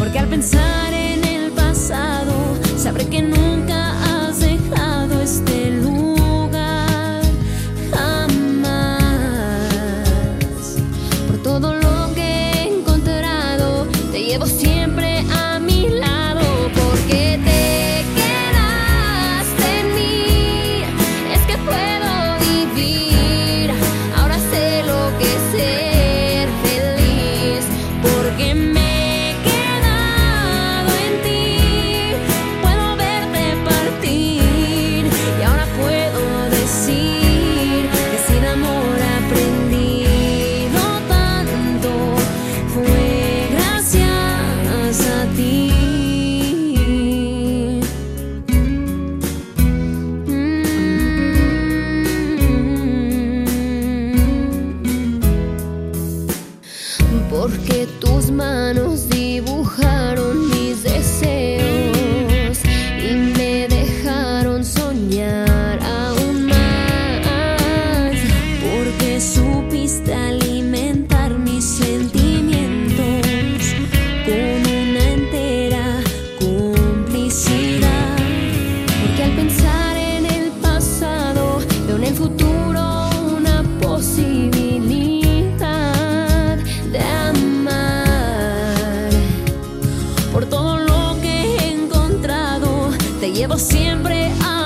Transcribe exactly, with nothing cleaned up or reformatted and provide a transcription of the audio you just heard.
porque al pensar en el pasado sabré que nunca has dejado este lugar, jamás. Por todo lo que he encontrado, te llevo siempre a mi lado, porque te quedaste en mí. Es que puedo vivir, ahora sé lo que es ser feliz, porque me porque tus manos dibujaron mis deseos y me dejaron soñar aún más, porque supiste alimentar mis sentimientos con una entera complicidad, porque al pensar en el pasado veo en el futuro una posibilidad de amar. Por todo lo que he encontrado, te llevo siempre a